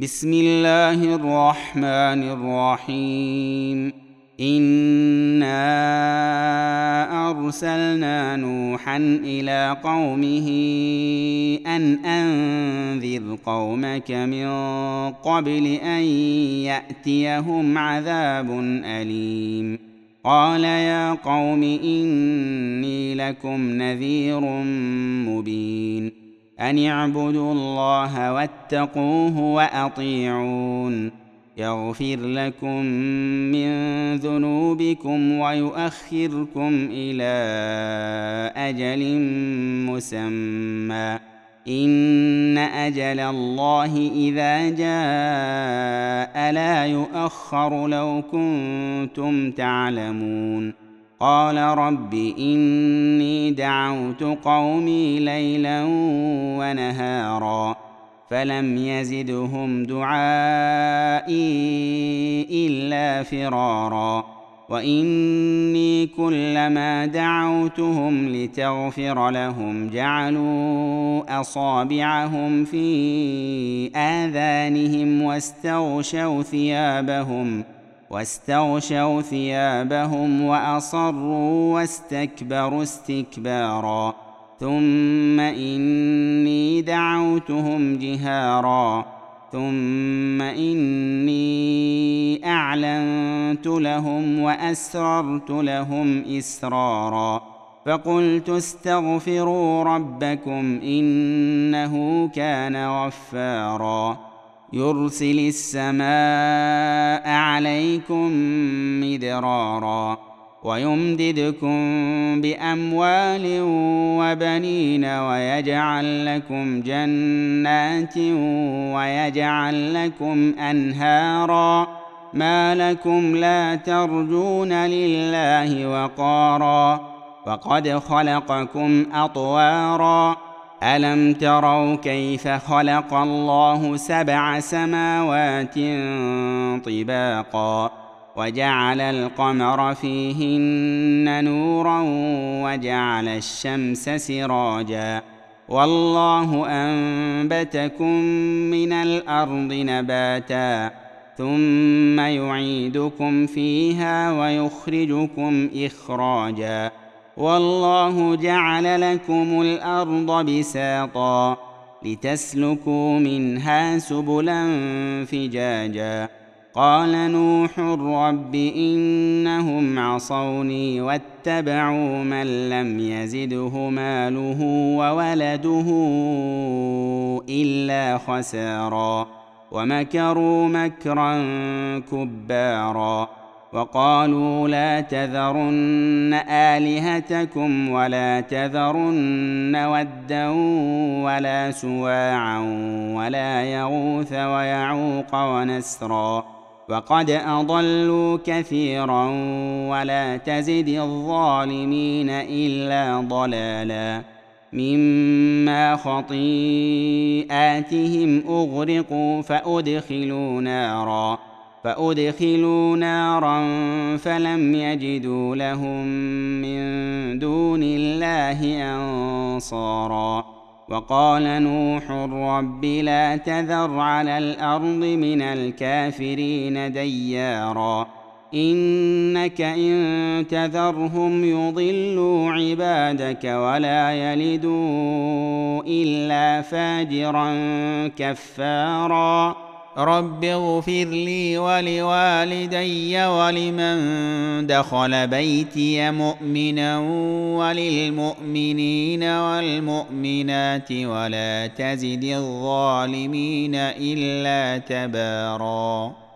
بسم الله الرحمن الرحيم. إنا أرسلنا نوحا إلى قومه أن أنذر قومك من قبل أن يأتيهم عذاب أليم. قال يا قوم إني لكم نذير مبين. أن اعبدوا الله واتقوه وأطيعون. يغفر لكم من ذنوبكم ويؤخركم إلى أجل مسمى. إن أجل الله إذا جاء لا يؤخر لو كنتم تعلمون. قال رب إني دعوت قومي ليلا ونهارا فلم يزدهم دعائي إلا فرارا. وإني كلما دعوتهم لتغفر لهم جعلوا أصابعهم في آذانهم واستغشوا ثيابهم وأصروا واستكبروا استكبارا. ثم إني دعوتهم جهارا ثم إني أعلنت لهم وأسررت لهم إسرارا. فقلت استغفروا ربكم إنه كان غفارا. يرسل السماء عليكم مدرارا ويمددكم بأموال وبنين ويجعل لكم جنات ويجعل لكم أنهارا. ما لكم لا ترجون لله وقارا وقد خلقكم أطوارا. ألم تروا كيف خلق الله 7 سماوات طباقا وجعل القمر فيهن نورا وجعل الشمس سراجا. والله أنبتكم من الأرض نباتا ثم يعيدكم فيها ويخرجكم إخراجا. والله جعل لكم الأرض بساطا لتسلكوا منها سبلا فجاجا. قال نوح رب إنهم عصوني واتبعوا من لم يزده ماله وولده إلا خسارا. ومكروا مكرا كبارا وقالوا لا تذرن آلهتكم ولا تذرن ودا ولا سواعا ولا يغوث ويعوق ونسرا وقد أضلوا كثيرا ولا تزد الظالمين إلا ضلالا. مما خطيئاتهم أغرقوا فأدخلوا نارا فلم يجدوا لهم من دون الله أنصارا. وقال نوح رب لا تذر على الأرض من الكافرين ديارا إنك إن تذرهم يضلوا عبادك ولا يلدوا إلا فاجرا كفارا. رب اغفر لي ولوالدي ولمن دخل بيتي مؤمنا وللمؤمنين والمؤمنات ولا تزد الظالمين إلا تبارا.